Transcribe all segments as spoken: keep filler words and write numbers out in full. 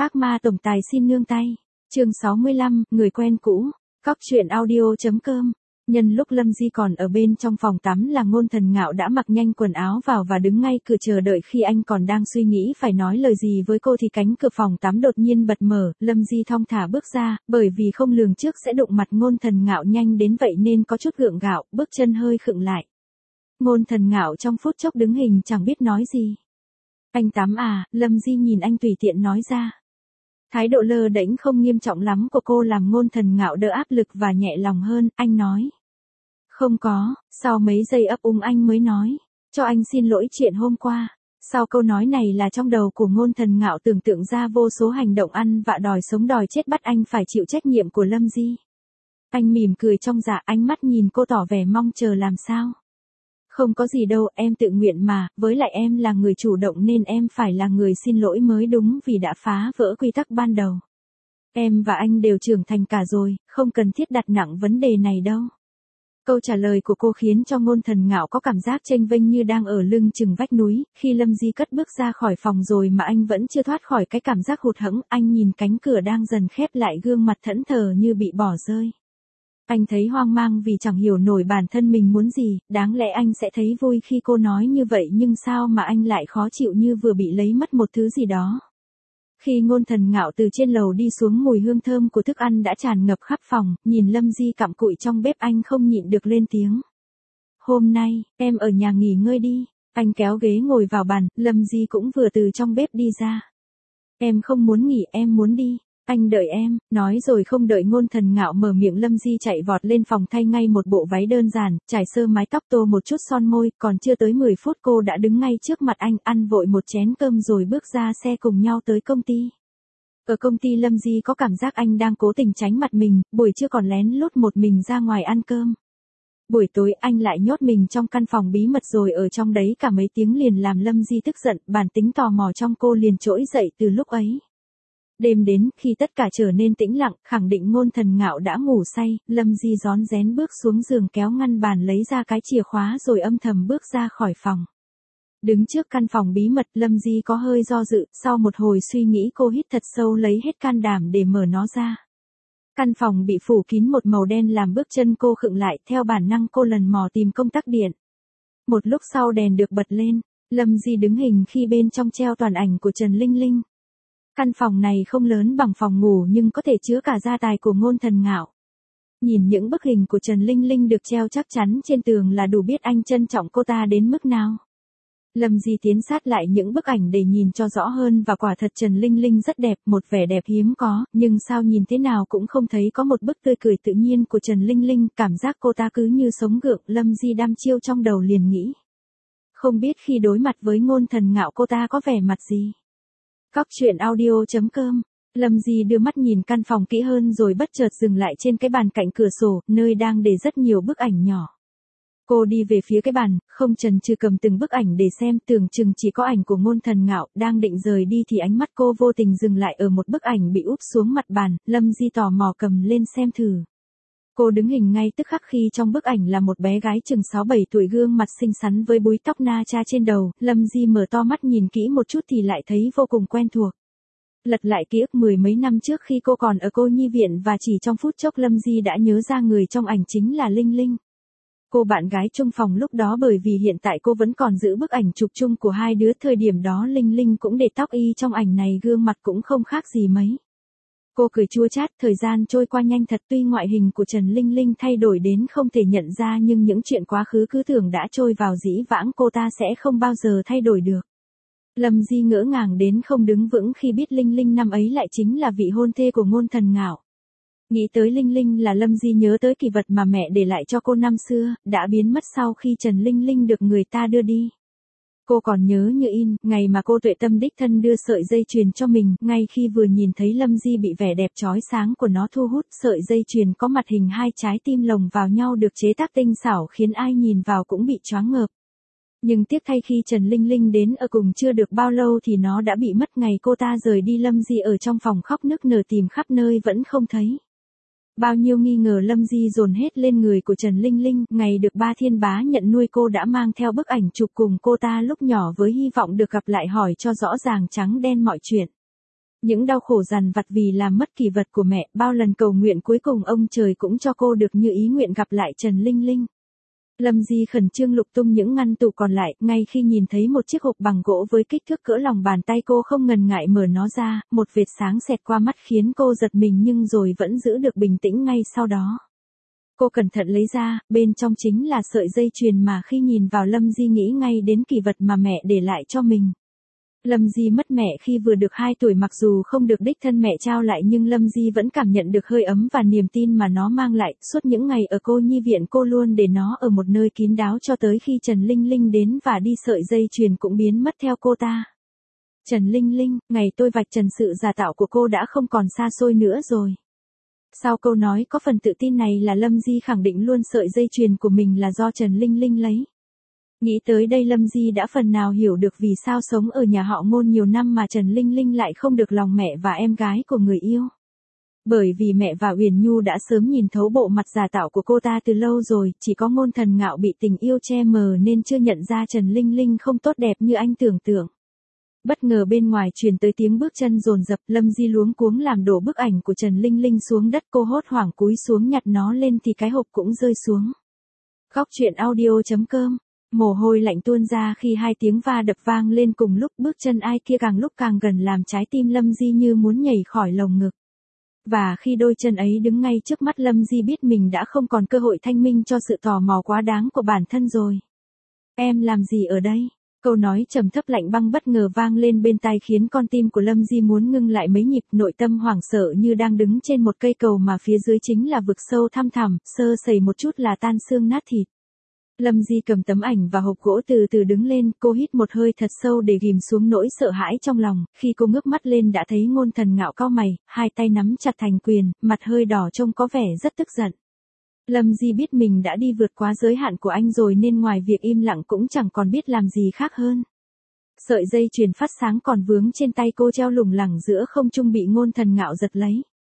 Ác ma tổng tài xin nương tay. Chương sáu mươi lăm, người quen cũ. Cóc truyện audio.com. Nhân lúc Lâm Di còn ở bên trong phòng tắm là Ngôn Thần Ngạo đã mặc nhanh quần áo vào và đứng ngay cửa chờ đợi. Khi anh còn đang suy nghĩ phải nói lời gì với cô thì cánh cửa phòng tắm đột nhiên bật mở, Lâm Di thong thả bước ra, bởi vì không lường trước sẽ đụng mặt Ngôn Thần Ngạo nhanh đến vậy nên có chút gượng gạo, bước chân hơi khựng lại. Ngôn Thần Ngạo trong phút chốc đứng hình chẳng biết nói gì. Anh tắm à? Lâm Di nhìn anh tùy tiện nói ra. Thái độ lơ đễnh không nghiêm trọng lắm của cô làm Ngôn Thần Ngạo đỡ áp lực và nhẹ lòng hơn, anh nói. Không có, sau mấy giây ấp úng anh mới nói, cho anh xin lỗi chuyện hôm qua. Sau câu nói này là trong đầu của Ngôn Thần Ngạo tưởng tượng ra vô số hành động ăn vạ đòi sống đòi chết bắt anh phải chịu trách nhiệm của Lâm Di. Anh mỉm cười trong dạ, ánh mắt nhìn cô tỏ vẻ mong chờ làm sao. Không có gì đâu, em tự nguyện mà, với lại em là người chủ động nên em phải là người xin lỗi mới đúng vì đã phá vỡ quy tắc ban đầu. Em và anh đều trưởng thành cả rồi, không cần thiết đặt nặng vấn đề này đâu. Câu trả lời của cô khiến cho Ngôn Thần Ngạo có cảm giác chênh vênh như đang ở lưng chừng vách núi, khi Lâm Di cất bước ra khỏi phòng rồi mà anh vẫn chưa thoát khỏi cái cảm giác hụt hẫng, anh nhìn cánh cửa đang dần khép lại, gương mặt thẫn thờ như bị bỏ rơi. Anh thấy hoang mang vì chẳng hiểu nổi bản thân mình muốn gì, đáng lẽ anh sẽ thấy vui khi cô nói như vậy nhưng sao mà anh lại khó chịu như vừa bị lấy mất một thứ gì đó. Khi Ngôn Thần Ngạo từ trên lầu đi xuống, mùi hương thơm của thức ăn đã tràn ngập khắp phòng, nhìn Lâm Di cặm cụi trong bếp anh không nhịn được lên tiếng. Hôm nay, em ở nhà nghỉ ngơi đi. Anh kéo ghế ngồi vào bàn, Lâm Di cũng vừa từ trong bếp đi ra. Em không muốn nghỉ, em muốn đi. Anh đợi em, nói rồi không đợi Ngôn Thần Ngạo mở miệng Lâm Di chạy vọt lên phòng thay ngay một bộ váy đơn giản, trải sơ mái tóc, tô một chút son môi, còn chưa tới mười phút cô đã đứng ngay trước mặt anh, ăn vội một chén cơm rồi bước ra xe cùng nhau tới công ty. Ở công ty Lâm Di có cảm giác anh đang cố tình tránh mặt mình, buổi trưa còn lén lút một mình ra ngoài ăn cơm. Buổi tối anh lại nhốt mình trong căn phòng bí mật rồi ở trong đấy cả mấy tiếng liền làm Lâm Di tức giận, bản tính tò mò trong cô liền trỗi dậy từ lúc ấy. Đêm đến, khi tất cả trở nên tĩnh lặng, khẳng định Ngôn Thần Ngạo đã ngủ say, Lâm Di rón rén bước xuống giường kéo ngăn bàn lấy ra cái chìa khóa rồi âm thầm bước ra khỏi phòng. Đứng trước căn phòng bí mật, Lâm Di có hơi do dự, sau một hồi suy nghĩ cô hít thật sâu lấy hết can đảm để mở nó ra. Căn phòng bị phủ kín một màu đen làm bước chân cô khựng lại, theo bản năng cô lần mò tìm công tắc điện. Một lúc sau đèn được bật lên, Lâm Di đứng hình khi bên trong treo toàn ảnh của Trần Linh Linh. Căn phòng này không lớn bằng phòng ngủ nhưng có thể chứa cả gia tài của Ngôn Thần Ngạo. Nhìn những bức hình của Trần Linh Linh được treo chắc chắn trên tường là đủ biết anh trân trọng cô ta đến mức nào. Lâm Di tiến sát lại những bức ảnh để nhìn cho rõ hơn và quả thật Trần Linh Linh rất đẹp, một vẻ đẹp hiếm có, nhưng sao nhìn thế nào cũng không thấy có một bức tươi cười tự nhiên của Trần Linh Linh, cảm giác cô ta cứ như sống gượng, Lâm Di đăm chiêu trong đầu liền nghĩ. Không biết khi đối mặt với Ngôn Thần Ngạo cô ta có vẻ mặt gì. Cóc truyện audio.com. Lâm Di đưa mắt nhìn căn phòng kỹ hơn rồi bất chợt dừng lại trên cái bàn cạnh cửa sổ, nơi đang để rất nhiều bức ảnh nhỏ. Cô đi về phía cái bàn, không chần chừ cầm từng bức ảnh để xem, tưởng chừng chỉ có ảnh của Ngôn Thần Ngạo, đang định rời đi thì ánh mắt cô vô tình dừng lại ở một bức ảnh bị úp xuống mặt bàn, Lâm Di tò mò cầm lên xem thử. Cô đứng hình ngay tức khắc khi trong bức ảnh là một bé gái chừng sáu bảy tuổi, gương mặt xinh xắn với búi tóc na cha trên đầu, Lâm Di mở to mắt nhìn kỹ một chút thì lại thấy vô cùng quen thuộc. Lật lại ký ức mười mấy năm trước khi cô còn ở cô nhi viện và chỉ trong phút chốc Lâm Di đã nhớ ra người trong ảnh chính là Linh Linh. Cô bạn gái chung phòng lúc đó, bởi vì hiện tại cô vẫn còn giữ bức ảnh chụp chung của hai đứa, thời điểm đó Linh Linh cũng để tóc y trong ảnh này, gương mặt cũng không khác gì mấy. Cô cười chua chát, thời gian trôi qua nhanh thật, tuy ngoại hình của Trần Linh Linh thay đổi đến không thể nhận ra nhưng những chuyện quá khứ cứ tưởng đã trôi vào dĩ vãng cô ta sẽ không bao giờ thay đổi được. Lâm Di ngỡ ngàng đến không đứng vững khi biết Linh Linh năm ấy lại chính là vị hôn thê của Ngôn Thần Ngạo. Nghĩ tới Linh Linh là Lâm Di nhớ tới kỷ vật mà mẹ để lại cho cô năm xưa, đã biến mất sau khi Trần Linh Linh được người ta đưa đi. Cô còn nhớ như in, ngày mà cô Tuệ Tâm đích thân đưa sợi dây chuyền cho mình, ngay khi vừa nhìn thấy Lâm Di bị vẻ đẹp chói sáng của nó thu hút, sợi dây chuyền có mặt hình hai trái tim lồng vào nhau được chế tác tinh xảo khiến ai nhìn vào cũng bị choáng ngợp. Nhưng tiếc thay khi Trần Linh Linh đến ở cùng chưa được bao lâu thì nó đã bị mất, ngày cô ta rời đi Lâm Di ở trong phòng khóc nức nở tìm khắp nơi vẫn không thấy. Bao nhiêu nghi ngờ Lâm Di dồn hết lên người của Trần Linh Linh, ngày được Ba Thiên Bá nhận nuôi cô đã mang theo bức ảnh chụp cùng cô ta lúc nhỏ với hy vọng được gặp lại hỏi cho rõ ràng trắng đen mọi chuyện. Những đau khổ dằn vặt vì làm mất kỷ vật của mẹ, bao lần cầu nguyện cuối cùng ông trời cũng cho cô được như ý nguyện gặp lại Trần Linh Linh. Lâm Di khẩn trương lục tung những ngăn tủ còn lại, ngay khi nhìn thấy một chiếc hộp bằng gỗ với kích thước cỡ lòng bàn tay cô không ngần ngại mở nó ra, một vệt sáng xẹt qua mắt khiến cô giật mình nhưng rồi vẫn giữ được bình tĩnh ngay sau đó. Cô cẩn thận lấy ra, bên trong chính là sợi dây chuyền mà khi nhìn vào Lâm Di nghĩ ngay đến kỷ vật mà mẹ để lại cho mình. Lâm Di mất mẹ khi vừa được hai tuổi, mặc dù không được đích thân mẹ trao lại nhưng Lâm Di vẫn cảm nhận được hơi ấm và niềm tin mà nó mang lại. Suốt những ngày ở cô nhi viện cô luôn để nó ở một nơi kín đáo cho tới khi Trần Linh Linh đến và đi, sợi dây chuyền cũng biến mất theo cô ta. Trần Linh Linh, ngày tôi vạch trần sự giả tạo của cô đã không còn xa xôi nữa rồi. Sau câu nói có phần tự tin này là Lâm Di khẳng định luôn sợi dây chuyền của mình là do Trần Linh Linh lấy. Nghĩ tới đây Lâm Di đã phần nào hiểu được vì sao sống ở nhà họ Ngôn nhiều năm mà Trần Linh Linh lại không được lòng mẹ và em gái của người yêu. Bởi vì mẹ và Uyển Nhu đã sớm nhìn thấu bộ mặt giả tạo của cô ta từ lâu rồi, chỉ có Ngôn Thần Ngạo bị tình yêu che mờ nên chưa nhận ra Trần Linh Linh không tốt đẹp như anh tưởng tượng. Bất ngờ bên ngoài truyền tới tiếng bước chân dồn dập, Lâm Di luống cuống làm đổ bức ảnh của Trần Linh Linh xuống đất, cô hốt hoảng cúi xuống nhặt nó lên thì cái hộp cũng rơi xuống. Góc truyện audio chấm com. Mồ hôi lạnh tuôn ra khi hai tiếng va đập vang lên cùng lúc, bước chân ai kia càng lúc càng gần làm trái tim Lâm Di như muốn nhảy khỏi lồng ngực. Và khi đôi chân ấy đứng ngay trước mắt Lâm Di biết mình đã không còn cơ hội thanh minh cho sự tò mò quá đáng của bản thân rồi. Em làm gì ở đây? Câu nói trầm thấp lạnh băng bất ngờ vang lên bên tai khiến con tim của Lâm Di muốn ngưng lại mấy nhịp, nội tâm hoảng sợ như đang đứng trên một cây cầu mà phía dưới chính là vực sâu thăm thẳm, sơ sẩy một chút là tan xương nát thịt. Lâm Di cầm tấm ảnh và hộp gỗ từ từ đứng lên, cô hít một hơi thật sâu để ghim xuống nỗi sợ hãi trong lòng, khi cô ngước mắt lên đã thấy Ngôn Thần Ngạo cau mày, hai tay nắm chặt thành quyền, mặt hơi đỏ trông có vẻ rất tức giận. Lâm Di biết mình đã đi vượt quá giới hạn của anh rồi nên ngoài việc im lặng cũng chẳng còn biết làm gì khác hơn. Sợi dây chuyền phát sáng còn vướng trên tay cô treo lủng lẳng giữa không trung bị Ngôn Thần Ngạo giật lấy.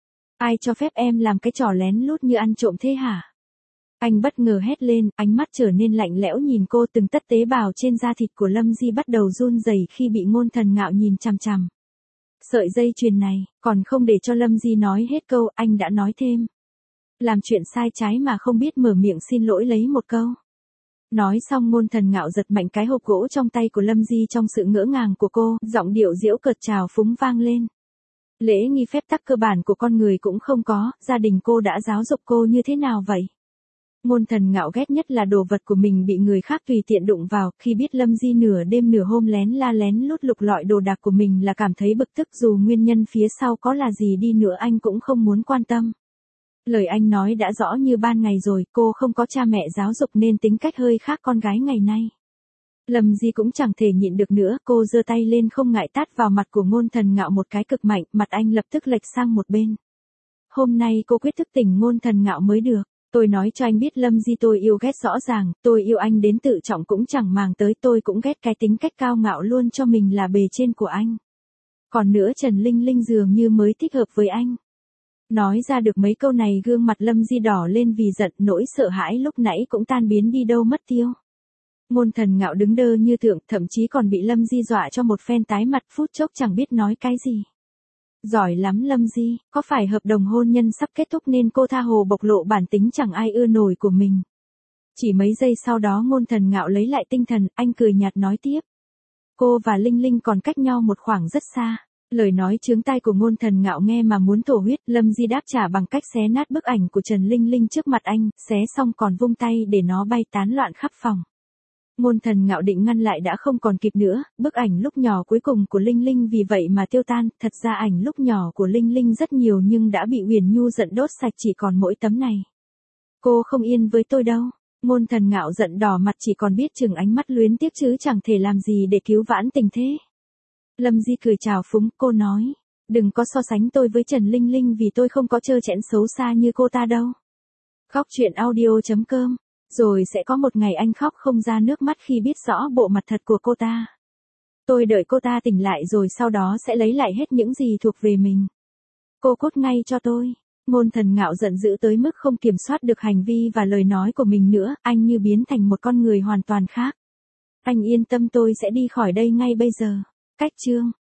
Ai cho phép em làm cái trò lén lút như ăn trộm thế hả? Anh bất ngờ hét lên, ánh mắt trở nên lạnh lẽo nhìn cô, từng tất tế bào trên da thịt của Lâm Di bắt đầu run rẩy khi bị Ngôn Thần Ngạo nhìn chằm chằm. Sợi dây chuyền này, còn không để cho Lâm Di nói hết câu, anh đã nói thêm. Làm chuyện sai trái mà không biết mở miệng xin lỗi lấy một câu. Nói xong Ngôn Thần Ngạo giật mạnh cái hộp gỗ trong tay của Lâm Di, trong sự ngỡ ngàng của cô, giọng điệu giễu cợt trào phúng vang lên. Lễ nghi phép tắc cơ bản của con người cũng không có, gia đình cô đã giáo dục cô như thế nào vậy? Ngôn Thần Ngạo ghét nhất là đồ vật của mình bị người khác tùy tiện đụng vào, khi biết Lâm Di nửa đêm nửa hôm lén la lén lút lục lọi đồ đạc của mình là cảm thấy bực tức, dù nguyên nhân phía sau có là gì đi nữa anh cũng không muốn quan tâm. Lời anh nói đã rõ như ban ngày rồi, cô không có cha mẹ giáo dục nên tính cách hơi khác con gái ngày nay. Lâm Di cũng chẳng thể nhịn được nữa, cô giơ tay lên không ngại tát vào mặt của Ngôn Thần Ngạo một cái cực mạnh, mặt anh lập tức lệch sang một bên. Hôm nay cô quyết thức tỉnh Ngôn Thần Ngạo mới được. Tôi nói cho anh biết Lâm Di, tôi yêu ghét rõ ràng, tôi yêu anh đến tự trọng cũng chẳng màng tới, tôi cũng ghét cái tính cách cao ngạo luôn cho mình là bề trên của anh. Còn nữa Trần Linh Linh dường như mới thích hợp với anh. Nói ra được mấy câu này gương mặt Lâm Di đỏ lên vì giận, nỗi sợ hãi lúc nãy cũng tan biến đi đâu mất tiêu. Ngôn Thần Ngạo đứng đơ như tượng, thậm chí còn bị Lâm Di dọa cho một phen tái mặt, phút chốc chẳng biết nói cái gì. Giỏi lắm Lâm Di, có phải hợp đồng hôn nhân sắp kết thúc nên cô tha hồ bộc lộ bản tính chẳng ai ưa nổi của mình. Chỉ mấy giây sau đó Ngôn Thần Ngạo lấy lại tinh thần, anh cười nhạt nói tiếp. Cô và Linh Linh còn cách nhau một khoảng rất xa. Lời nói chướng tai của Ngôn Thần Ngạo nghe mà muốn thổ huyết, Lâm Di đáp trả bằng cách xé nát bức ảnh của Trần Linh Linh trước mặt anh, xé xong còn vung tay để nó bay tán loạn khắp phòng. Ngôn Thần Ngạo định ngăn lại đã không còn kịp nữa, bức ảnh lúc nhỏ cuối cùng của Linh Linh vì vậy mà tiêu tan, thật ra ảnh lúc nhỏ của Linh Linh rất nhiều nhưng đã bị Uyển Nhu giận đốt sạch, chỉ còn mỗi tấm này. Cô không yên với tôi đâu. Ngôn Thần Ngạo giận đỏ mặt, chỉ còn biết chừng ánh mắt luyến tiếc chứ chẳng thể làm gì để cứu vãn tình thế. Lâm Di cười chào phúng, cô nói, đừng có so sánh tôi với Trần Linh Linh vì tôi không có trơ trẽn xấu xa như cô ta đâu. Góc truyện audio chấm com. Rồi sẽ có một ngày anh khóc không ra nước mắt khi biết rõ bộ mặt thật của cô ta. Tôi đợi cô ta tỉnh lại rồi sau đó sẽ lấy lại hết những gì thuộc về mình. Cô cút ngay cho tôi. Ngôn Thần Ngạo giận dữ tới mức không kiểm soát được hành vi và lời nói của mình nữa, anh như biến thành một con người hoàn toàn khác. Anh yên tâm, tôi sẽ đi khỏi đây ngay bây giờ. Cách chương